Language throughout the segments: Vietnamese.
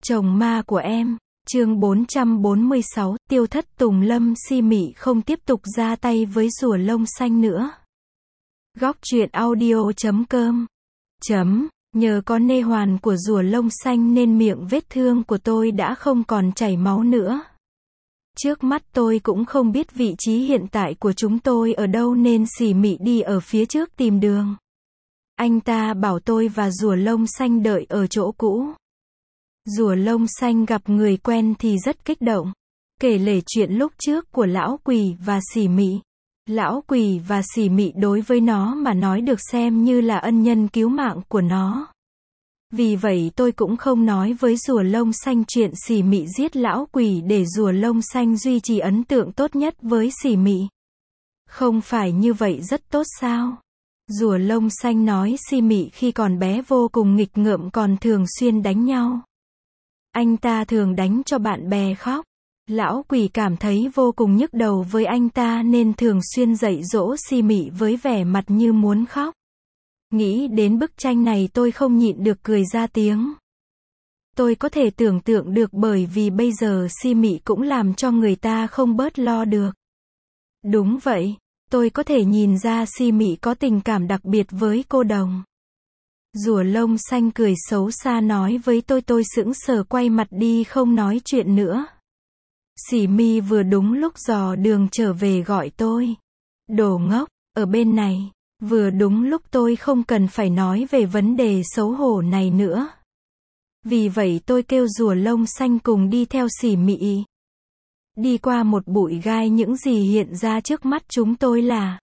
Chồng ma của em, chương 446, Tiêu Thất Tùng Lâm si mị không tiếp tục ra tay với rùa lông xanh nữa. Góc truyện audio.com Nhờ có nê hoàn của rùa lông xanh nên miệng vết thương của tôi đã không còn chảy máu nữa. Trước mắt tôi cũng không biết vị trí hiện tại của chúng tôi ở đâu nên xỉ mị đi ở phía trước tìm đường. Anh ta bảo tôi và rùa lông xanh đợi ở chỗ cũ. Rùa lông xanh gặp người quen thì rất kích động. Kể lể chuyện lúc trước của lão quỷ và xỉ mị. Lão quỷ và xỉ mị đối với nó mà nói được xem như là ân nhân cứu mạng của nó. Vì vậy tôi cũng không nói với rùa lông xanh chuyện xỉ mị giết lão quỷ để rùa lông xanh duy trì ấn tượng tốt nhất với xỉ mị. Không phải như vậy rất tốt sao? Rùa lông xanh nói xỉ mị khi còn bé vô cùng nghịch ngợm còn thường xuyên đánh nhau. Anh ta thường đánh cho bạn bè khóc. Lão quỷ cảm thấy vô cùng nhức đầu với anh ta nên thường xuyên dạy dỗ xỉ mị với vẻ mặt như muốn khóc. Nghĩ đến bức tranh này tôi không nhịn được cười ra tiếng. Tôi có thể tưởng tượng được bởi vì bây giờ xỉ mị cũng làm cho người ta không bớt lo được. Đúng vậy, tôi có thể nhìn ra xỉ mị có tình cảm đặc biệt với cô đồng. Rùa lông xanh cười xấu xa nói với tôi sững sờ quay mặt đi không nói chuyện nữa. Xỉ mị vừa đúng lúc dò đường trở về gọi tôi. Đồ ngốc, ở bên này. Vừa đúng lúc tôi không cần phải nói về vấn đề xấu hổ này nữa. Vì vậy tôi kêu rùa lông xanh cùng đi theo xỉ mị. Đi qua một bụi gai những gì hiện ra trước mắt chúng tôi là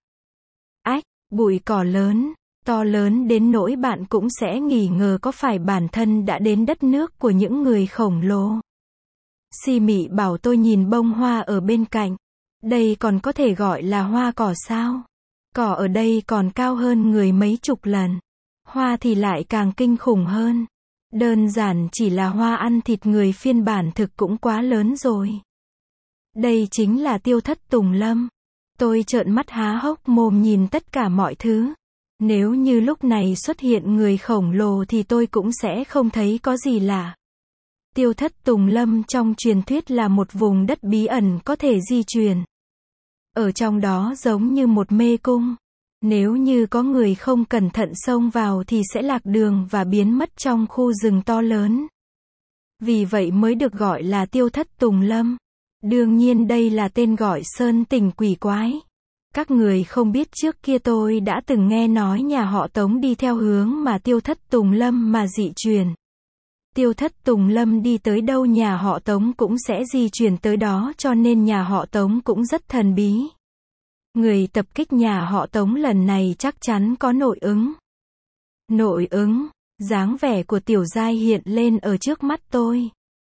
bụi cỏ lớn, to lớn đến nỗi bạn cũng sẽ nghi ngờ có phải bản thân đã đến đất nước của những người khổng lồ. Xỉ mị bảo tôi nhìn bông hoa ở bên cạnh. Đây còn có thể gọi là hoa cỏ sao? Cỏ ở đây còn cao hơn người mấy chục lần. Hoa thì lại càng kinh khủng hơn. Đơn giản chỉ là hoa ăn thịt người phiên bản thực cũng quá lớn rồi. Đây chính là Tiêu Thất Tùng Lâm. Tôi trợn mắt há hốc mồm nhìn tất cả mọi thứ. Nếu như lúc này xuất hiện người khổng lồ thì tôi cũng sẽ không thấy có gì lạ. Tiêu Thất Tùng Lâm trong truyền thuyết là một vùng đất bí ẩn có thể di chuyển. Ở trong đó giống như một mê cung. Nếu như có người không cẩn thận xông vào thì sẽ lạc đường và biến mất trong khu rừng to lớn. Vì vậy mới được gọi là Tiêu Thất Tùng Lâm. Đương nhiên đây là tên gọi sơn tình quỷ quái. Các người không biết trước kia tôi đã từng nghe nói nhà họ Tống đi theo hướng mà Tiêu Thất Tùng Lâm mà dị truyền. Tiêu Thất Tùng Lâm đi tới đâu nhà họ Tống cũng sẽ di chuyển tới đó cho nên nhà họ Tống cũng rất thần bí. Người tập kích nhà họ Tống lần này chắc chắn có nội ứng. Nội ứng, dáng vẻ của Tiểu Giai hiện lên ở trước mắt tôi.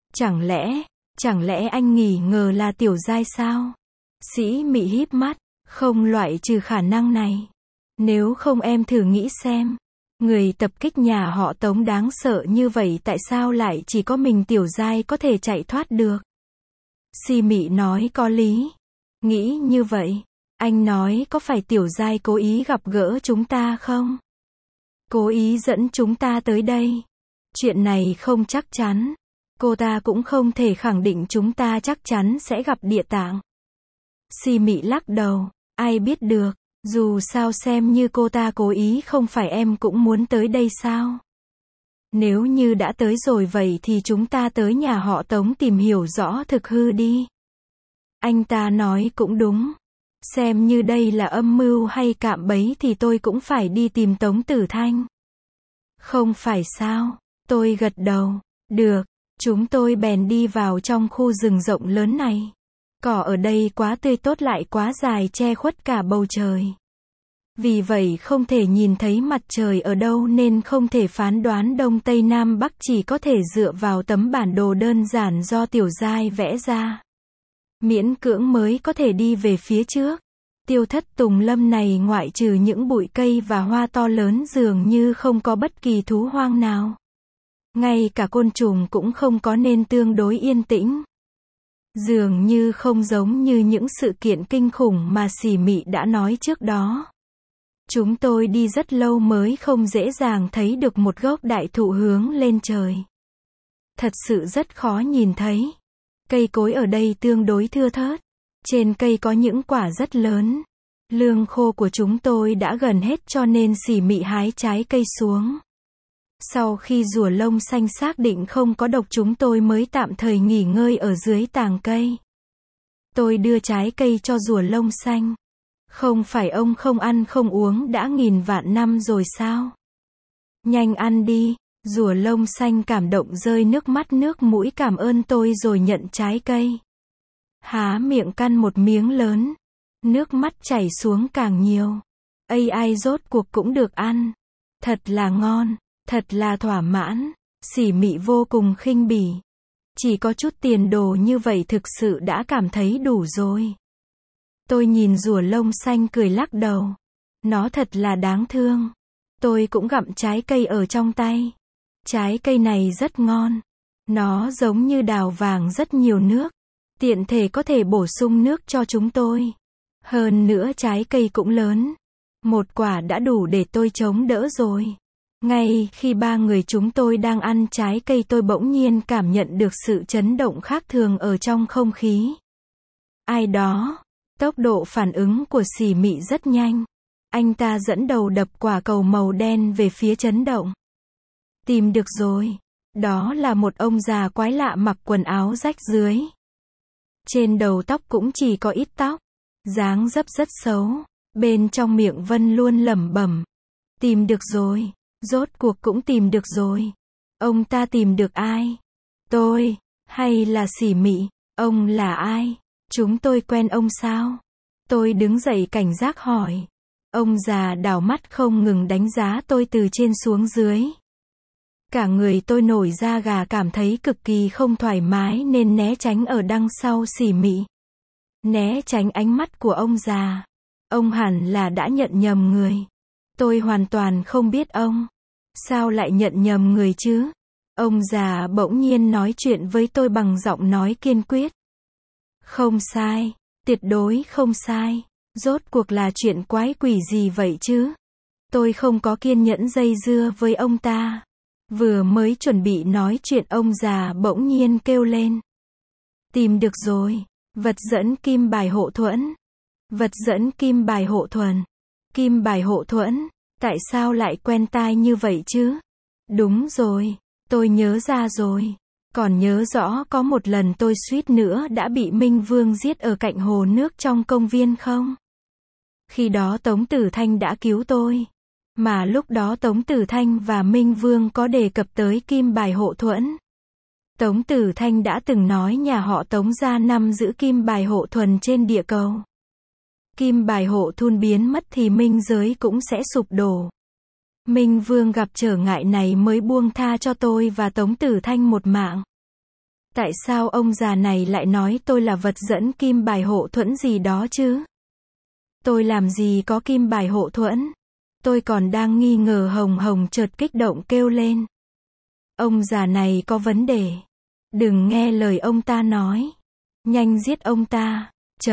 Chẳng lẽ anh nghi ngờ là Tiểu Giai sao? Sĩ mị híp mắt, không loại trừ khả năng này. Nếu không em thử nghĩ xem. Người tập kích nhà họ Tống đáng sợ như vậy tại sao lại chỉ có mình Tiểu Giai có thể chạy thoát được? Xỉ mị nói có lý. Nghĩ như vậy, anh nói có phải Tiểu Giai cố ý gặp gỡ chúng ta không? Cố ý dẫn chúng ta tới đây. Chuyện này không chắc chắn. Cô ta cũng không thể khẳng định chúng ta chắc chắn sẽ gặp địa tạng. Xỉ mị lắc đầu, ai biết được. Dù sao xem như cô ta cố ý không phải em cũng muốn tới đây sao? Nếu như đã tới rồi vậy thì chúng ta tới nhà họ Tống tìm hiểu rõ thực hư đi. Anh ta nói cũng đúng. Xem như đây là âm mưu hay cạm bẫy thì tôi cũng phải đi tìm Tống Tử Thanh. Không phải sao? Tôi gật đầu. Được, chúng tôi bèn đi vào trong khu rừng rộng lớn này. Cỏ ở đây quá tươi tốt lại quá dài che khuất cả bầu trời. Vì vậy không thể nhìn thấy mặt trời ở đâu nên không thể phán đoán đông tây nam bắc chỉ có thể dựa vào tấm bản đồ đơn giản do Tiểu Giai vẽ ra. Miễn cưỡng mới có thể đi về phía trước. Tiêu Thất Tùng Lâm này ngoại trừ những bụi cây và hoa to lớn dường như không có bất kỳ thú hoang nào. Ngay cả côn trùng cũng không có nên tương đối yên tĩnh. Dường như không giống như những sự kiện kinh khủng mà xỉ mị đã nói trước đó. Chúng tôi đi rất lâu mới không dễ dàng thấy được một gốc đại thụ hướng lên trời. Thật sự rất khó nhìn thấy. Cây cối ở đây tương đối thưa thớt. Trên cây có những quả rất lớn. Lương khô của chúng tôi đã gần hết cho nên Xỉ Mị hái trái cây xuống. Sau khi rùa lông xanh xác định không có độc chúng tôi mới tạm thời nghỉ ngơi ở dưới tàng cây. Tôi đưa trái cây cho rùa lông xanh. Không phải ông không ăn không uống đã nghìn vạn năm rồi sao? Nhanh ăn đi. Rùa lông xanh cảm động rơi nước mắt nước mũi cảm ơn tôi rồi nhận trái cây. Há miệng căn một miếng lớn. Nước mắt chảy xuống càng nhiều. Ai rốt cuộc cũng được ăn. Thật là ngon. Thật là thỏa mãn. Xỉ Mị vô cùng khinh bỉ. Chỉ có chút tiền đồ như vậy thực sự đã cảm thấy đủ rồi. Tôi nhìn rùa lông xanh cười lắc đầu. Nó thật là đáng thương. Tôi cũng gặm trái cây ở trong tay. Trái cây này rất ngon. Nó giống như đào vàng rất nhiều nước. Tiện thể có thể bổ sung nước cho chúng tôi. Hơn nữa trái cây cũng lớn. Một quả đã đủ để tôi chống đỡ rồi. Ngay khi ba người chúng tôi đang ăn trái cây tôi bỗng nhiên cảm nhận được sự chấn động khác thường ở trong không khí. Ai đó? Tốc độ phản ứng của Xỉ Mị rất nhanh. Anh ta dẫn đầu đập quả cầu màu đen về phía chấn động. Tìm được rồi. Đó là một ông già quái lạ mặc quần áo rách rưới. Trên đầu tóc cũng chỉ có ít tóc. Dáng dấp rất xấu. Bên trong miệng vẫn luôn lẩm bẩm. Tìm được rồi. Rốt cuộc cũng tìm được rồi. Ông ta tìm được ai? Tôi, hay là Xỉ Mị? Ông là ai? Chúng tôi quen ông sao? Tôi đứng dậy cảnh giác hỏi. Ông già đảo mắt không ngừng đánh giá tôi từ trên xuống dưới. Cả người tôi nổi da gà cảm thấy cực kỳ không thoải mái nên né tránh ở đằng sau Xỉ Mị. Né tránh ánh mắt của ông già. Ông hẳn là đã nhận nhầm người. Tôi hoàn toàn không biết ông. Sao lại nhận nhầm người chứ? Ông già bỗng nhiên nói chuyện với tôi bằng giọng nói kiên quyết. Không sai. Tuyệt đối không sai. Rốt cuộc là chuyện quái quỷ gì vậy chứ? Tôi không có kiên nhẫn dây dưa với ông ta. Vừa mới chuẩn bị nói chuyện ông già bỗng nhiên kêu lên. Tìm được rồi. Vật dẫn kim bài hộ thuẫn. Vật dẫn kim bài hộ thuần. Kim bài hộ thuẫn. Tại sao lại quen tai như vậy chứ? Đúng rồi. Tôi nhớ ra rồi. Còn nhớ rõ có một lần tôi suýt nữa đã bị Minh Vương giết ở cạnh hồ nước trong công viên không? Khi đó Tống Tử Thanh đã cứu tôi. Mà lúc đó Tống Tử Thanh và Minh Vương có đề cập tới kim bài hộ thuẫn. Tống Tử Thanh đã từng nói nhà họ Tống gia nắm giữ kim bài hộ thuần trên địa cầu. Kim bài hộ thun biến mất thì minh giới cũng sẽ sụp đổ. Minh Vương gặp trở ngại này mới buông tha cho tôi và Tống Tử Thanh một mạng. Tại sao ông già này lại nói tôi là vật dẫn kim bài hộ thuẫn gì đó chứ? Tôi làm gì có kim bài hộ thuẫn? Tôi còn đang nghi ngờ Hồng Hồng chợt kích động kêu lên. Ông già này có vấn đề. Đừng nghe lời ông ta nói. Nhanh giết ông ta.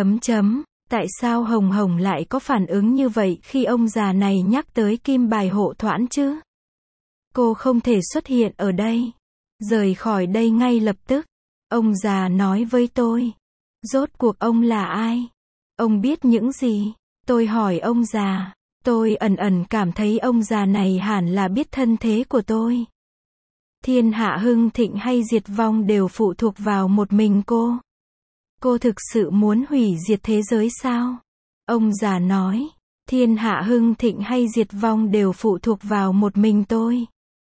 Tại sao Hồng Hồng lại có phản ứng như vậy khi ông già này nhắc tới kim bài hộ thuẫn chứ? Cô không thể xuất hiện ở đây. Rời khỏi đây ngay lập tức. Ông già nói với tôi. Rốt cuộc ông là ai? Ông biết những gì? Tôi hỏi ông già. Tôi ẩn cảm thấy ông già này hẳn là biết thân thế của tôi. Thiên hạ hưng thịnh hay diệt vong đều phụ thuộc vào một mình cô. Cô thực sự muốn hủy diệt thế giới sao? Ông già nói. Thiên hạ hưng thịnh hay diệt vong đều phụ thuộc vào một mình tôi.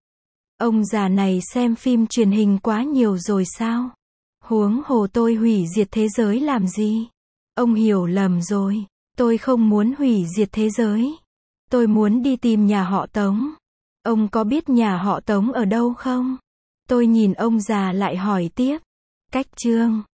Ông già này xem phim truyền hình quá nhiều rồi sao? Huống hồ tôi hủy diệt thế giới làm gì? Ông hiểu lầm rồi. Tôi không muốn hủy diệt thế giới. Tôi muốn đi tìm nhà họ Tống. Ông có biết nhà họ Tống ở đâu không? Tôi nhìn ông già lại hỏi tiếp. Cách chương